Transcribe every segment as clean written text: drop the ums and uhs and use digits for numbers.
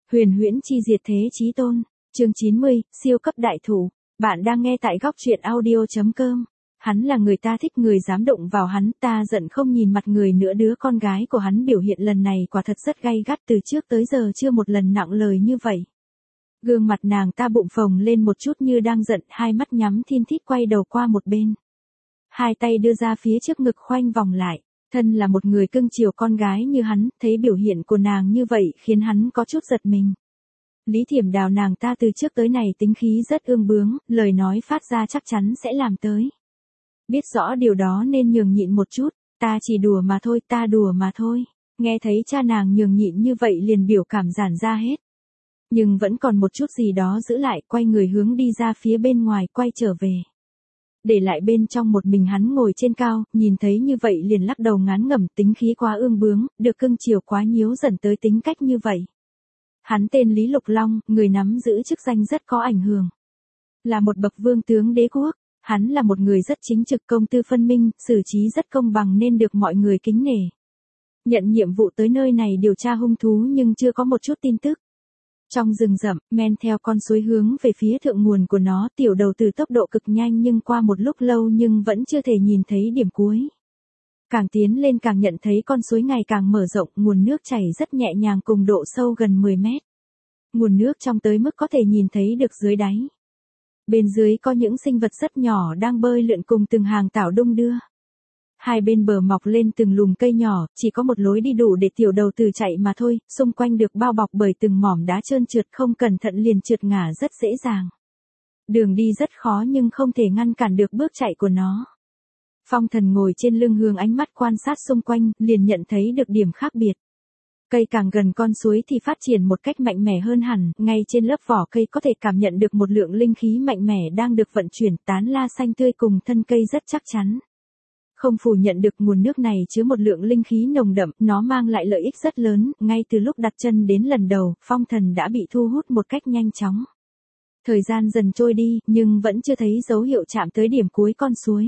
Huyền huyễn chi diệt thế chí tôn, chương 90, siêu cấp đại thủ. Bạn đang nghe tại góc truyện audio.com. Hắn là người ta thích, người dám động vào hắn, ta giận không nhìn mặt người nữa. Đứa con gái của hắn biểu hiện lần này quả thật rất gay gắt, từ trước tới giờ chưa một lần nặng lời như vậy. Gương mặt nàng ta bụng phồng lên một chút như đang giận, hai mắt nhắm thin thít quay đầu qua một bên. Hai tay đưa ra phía trước ngực khoanh vòng lại. Thân là một người cưng chiều con gái như hắn, thấy biểu hiện của nàng như vậy khiến hắn có chút giật mình. Lý Thiểm Đào nàng ta từ trước tới nay tính khí rất ương bướng, lời nói phát ra chắc chắn sẽ làm tới. Biết rõ điều đó nên nhường nhịn một chút, ta chỉ đùa mà thôi, ta đùa mà thôi. Nghe thấy cha nàng nhường nhịn như vậy liền biểu cảm giãn ra hết. Nhưng vẫn còn một chút gì đó giữ lại, quay người hướng đi ra phía bên ngoài, quay trở về. Để lại bên trong một mình hắn ngồi trên cao, nhìn thấy như vậy liền lắc đầu ngán ngẩm, tính khí quá ương bướng, được cưng chiều quá nhiễu dần tới tính cách như vậy. Hắn tên Lý Lục Long, người nắm giữ chức danh rất có ảnh hưởng. Là một bậc vương tướng đế quốc, hắn là một người rất chính trực, công tư phân minh, xử trí rất công bằng nên được mọi người kính nể. Nhận nhiệm vụ tới nơi này điều tra hung thú nhưng chưa có một chút tin tức. Trong rừng rậm, men theo con suối hướng về phía thượng nguồn của nó, tiểu đầu tử tốc độ cực nhanh nhưng qua một lúc lâu nhưng vẫn chưa thể nhìn thấy điểm cuối. Càng tiến lên càng nhận thấy con suối ngày càng mở rộng, nguồn nước chảy rất nhẹ nhàng cùng độ sâu gần 10 mét. Nguồn nước trong tới mức có thể nhìn thấy được dưới đáy. Bên dưới có những sinh vật rất nhỏ đang bơi lượn cùng từng hàng tảo đung đưa. Hai bên bờ mọc lên từng lùm cây nhỏ, chỉ có một lối đi đủ để tiểu đầu tử chạy mà thôi, xung quanh được bao bọc bởi từng mỏm đá trơn trượt, không cẩn thận liền trượt ngã rất dễ dàng. Đường đi rất khó nhưng không thể ngăn cản được bước chạy của nó. Phong Thần ngồi trên lưng hướng ánh mắt quan sát xung quanh, liền nhận thấy được điểm khác biệt. Cây càng gần con suối thì phát triển một cách mạnh mẽ hơn hẳn, ngay trên lớp vỏ cây có thể cảm nhận được một lượng linh khí mạnh mẽ đang được vận chuyển, tán la xanh tươi cùng thân cây rất chắc chắn. Không phủ nhận được nguồn nước này chứa một lượng linh khí nồng đậm, nó mang lại lợi ích rất lớn, ngay từ lúc đặt chân đến lần đầu, Phong Thần đã bị thu hút một cách nhanh chóng. Thời gian dần trôi đi, nhưng vẫn chưa thấy dấu hiệu chạm tới điểm cuối con suối.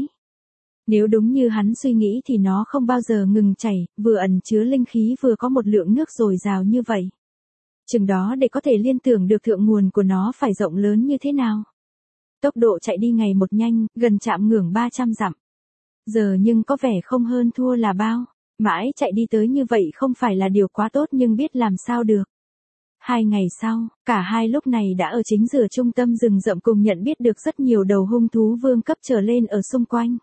Nếu đúng như hắn suy nghĩ thì nó không bao giờ ngừng chảy, vừa ẩn chứa linh khí vừa có một lượng nước dồi dào như vậy. Chừng đó để có thể liên tưởng được thượng nguồn của nó phải rộng lớn như thế nào. Tốc độ chạy đi ngày một nhanh, gần chạm ngưỡng 300 dặm. Giờ nhưng có vẻ không hơn thua là bao. Mãi chạy đi tới như vậy không phải là điều quá tốt nhưng biết làm sao được. 2 ngày sau, cả hai lúc này đã ở chính giữa trung tâm rừng rậm cùng nhận biết được rất nhiều đầu hung thú vương cấp trở lên ở xung quanh.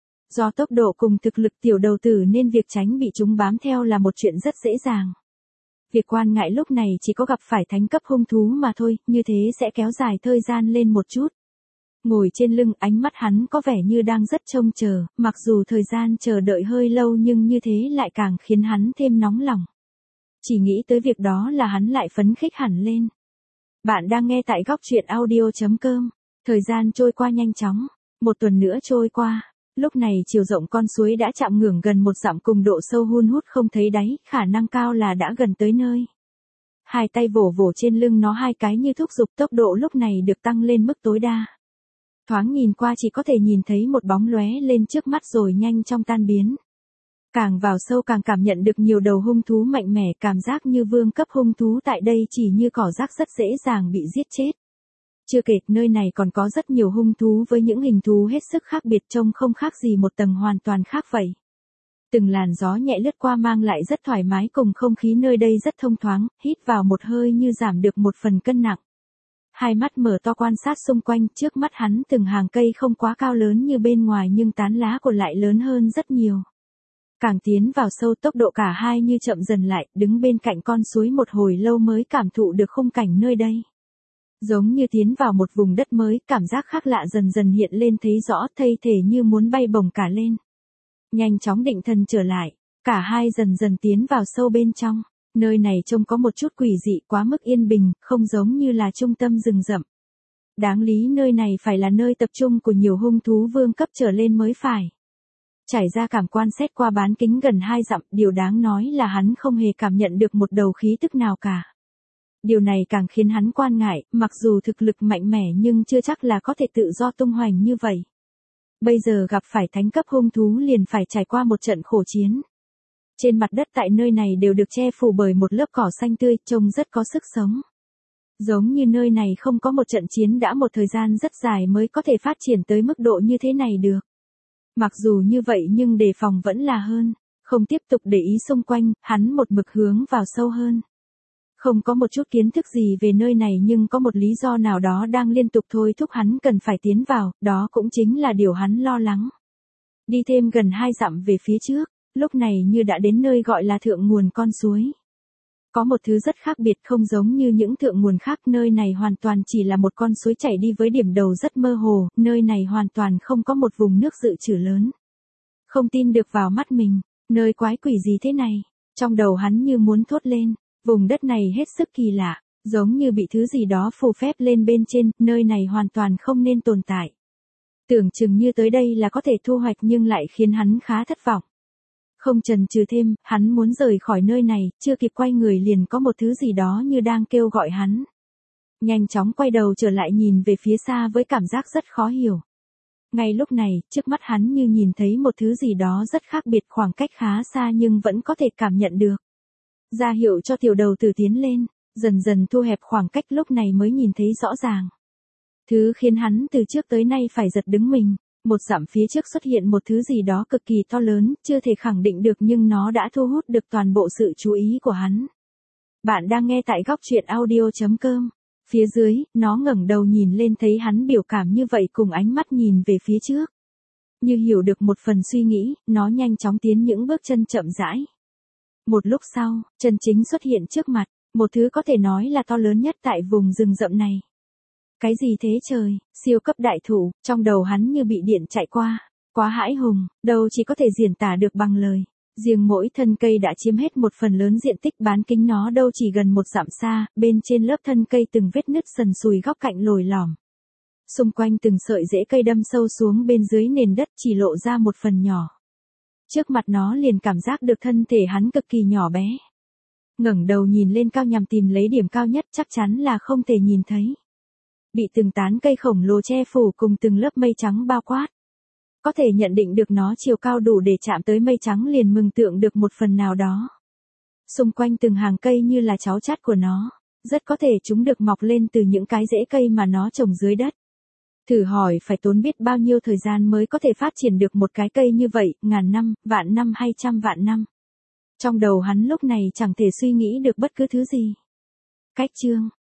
Do tốc độ cùng thực lực tiểu đầu tử nên việc tránh bị chúng bám theo là một chuyện rất dễ dàng. Việc quan ngại lúc này chỉ có gặp phải thánh cấp hung thú mà thôi, như thế sẽ kéo dài thời gian lên một chút. Ngồi trên lưng, ánh mắt hắn có vẻ như đang rất trông chờ, mặc dù thời gian chờ đợi hơi lâu nhưng như thế lại càng khiến hắn thêm nóng lòng. Chỉ nghĩ tới việc đó là hắn lại phấn khích hẳn lên. Bạn đang nghe tại góc truyện audio.com. Thời gian trôi qua nhanh chóng. Một tuần nữa trôi qua. Lúc này chiều rộng con suối đã chạm ngưỡng gần 1 dặm cùng độ sâu hun hút không thấy đáy, khả năng cao là đã gần tới nơi. Hai tay vỗ vỗ trên lưng nó hai cái như thúc giục, tốc độ lúc này được tăng lên mức tối đa. Thoáng nhìn qua chỉ có thể nhìn thấy một bóng lóe lên trước mắt rồi nhanh chóng tan biến. Càng vào sâu càng cảm nhận được nhiều đầu hung thú mạnh mẽ, cảm giác như vương cấp hung thú tại đây chỉ như cỏ rác rất dễ dàng bị giết chết. Chưa kể, nơi này còn có rất nhiều hung thú với những hình thú hết sức khác biệt, trông không khác gì một tầng hoàn toàn khác vậy. Từng làn gió nhẹ lướt qua mang lại rất thoải mái cùng không khí nơi đây rất thông thoáng, hít vào một hơi như giảm được một phần cân nặng. Hai mắt mở to quan sát xung quanh, trước mắt hắn từng hàng cây không quá cao lớn như bên ngoài nhưng tán lá của lại lớn hơn rất nhiều. Càng tiến vào sâu tốc độ cả hai như chậm dần lại, đứng bên cạnh con suối một hồi lâu mới cảm thụ được khung cảnh nơi đây. Giống như tiến vào một vùng đất mới, cảm giác khác lạ dần dần hiện lên thấy rõ, thây thể như muốn bay bổng cả lên. Nhanh chóng định thần trở lại, cả hai dần dần tiến vào sâu bên trong. Nơi này trông có một chút quỷ dị, quá mức yên bình, không giống như là trung tâm rừng rậm. Đáng lý nơi này phải là nơi tập trung của nhiều hung thú vương cấp trở lên mới phải. Trải ra cảm quan xét qua bán kính gần 2 dặm, điều đáng nói là hắn không hề cảm nhận được một đầu khí tức nào cả. Điều này càng khiến hắn quan ngại, mặc dù thực lực mạnh mẽ nhưng chưa chắc là có thể tự do tung hoành như vậy. Bây giờ gặp phải thánh cấp hung thú liền phải trải qua một trận khổ chiến. Trên mặt đất tại nơi này đều được che phủ bởi một lớp cỏ xanh tươi, trông rất có sức sống. Giống như nơi này không có một trận chiến đã một thời gian rất dài mới có thể phát triển tới mức độ như thế này được. Mặc dù như vậy nhưng đề phòng vẫn là hơn. Không tiếp tục để ý xung quanh, hắn một mực hướng vào sâu hơn. Không có một chút kiến thức gì về nơi này nhưng có một lý do nào đó đang liên tục thôi thúc hắn cần phải tiến vào, đó cũng chính là điều hắn lo lắng. Đi thêm gần 2 dặm về phía trước, lúc này như đã đến nơi gọi là thượng nguồn con suối. Có một thứ rất khác biệt không giống như những thượng nguồn khác, nơi này hoàn toàn chỉ là một con suối chảy đi với điểm đầu rất mơ hồ, nơi này hoàn toàn không có một vùng nước dự trữ lớn. Không tin được vào mắt mình, nơi quái quỷ gì thế này, trong đầu hắn như muốn thốt lên, vùng đất này hết sức kỳ lạ, giống như bị thứ gì đó phù phép lên bên trên, nơi này hoàn toàn không nên tồn tại. Tưởng chừng như tới đây là có thể thu hoạch nhưng lại khiến hắn khá thất vọng. Không chần chừ thêm, hắn muốn rời khỏi nơi này, chưa kịp quay người liền có một thứ gì đó như đang kêu gọi hắn. Nhanh chóng quay đầu trở lại nhìn về phía xa với cảm giác rất khó hiểu. Ngay lúc này, trước mắt hắn như nhìn thấy một thứ gì đó rất khác biệt, khoảng cách khá xa nhưng vẫn có thể cảm nhận được. Ra hiệu cho tiểu đầu tử tiến lên, dần dần thu hẹp khoảng cách, lúc này mới nhìn thấy rõ ràng. Thứ khiến hắn từ trước tới nay phải giật đứng mình. Một dặm phía trước xuất hiện một thứ gì đó cực kỳ to lớn, chưa thể khẳng định được nhưng nó đã thu hút được toàn bộ sự chú ý của hắn. Bạn đang nghe tại góc truyện audio.com. Phía dưới, nó ngẩng đầu nhìn lên thấy hắn biểu cảm như vậy cùng ánh mắt nhìn về phía trước. Như hiểu được một phần suy nghĩ, nó nhanh chóng tiến những bước chân chậm rãi. Một lúc sau, chân chính xuất hiện trước mặt, một thứ có thể nói là to lớn nhất tại vùng rừng rậm này. Cái gì thế trời, siêu cấp đại thụ, trong đầu hắn như bị điện chạy qua, quá hãi hùng, đâu chỉ có thể diễn tả được bằng lời. Riêng mỗi thân cây đã chiếm hết một phần lớn diện tích, bán kính nó đâu chỉ gần 1 dặm xa, bên trên lớp thân cây từng vết nứt sần sùi góc cạnh lồi lõm. Xung quanh từng sợi rễ cây đâm sâu xuống bên dưới nền đất chỉ lộ ra một phần nhỏ. Trước mặt nó liền cảm giác được thân thể hắn cực kỳ nhỏ bé. Ngẩng đầu nhìn lên cao nhằm tìm lấy điểm cao nhất, chắc chắn là không thể nhìn thấy. Bị từng tán cây khổng lồ che phủ cùng từng lớp mây trắng bao quát. Có thể nhận định được nó chiều cao đủ để chạm tới mây trắng, liền mừng tượng được một phần nào đó. Xung quanh từng hàng cây như là cháu chắt của nó, rất có thể chúng được mọc lên từ những cái rễ cây mà nó trồng dưới đất. Thử hỏi phải tốn biết bao nhiêu thời gian mới có thể phát triển được một cái cây như vậy, ngàn năm, vạn năm hay trăm vạn năm. Trong đầu hắn lúc này chẳng thể suy nghĩ được bất cứ thứ gì. Cách chương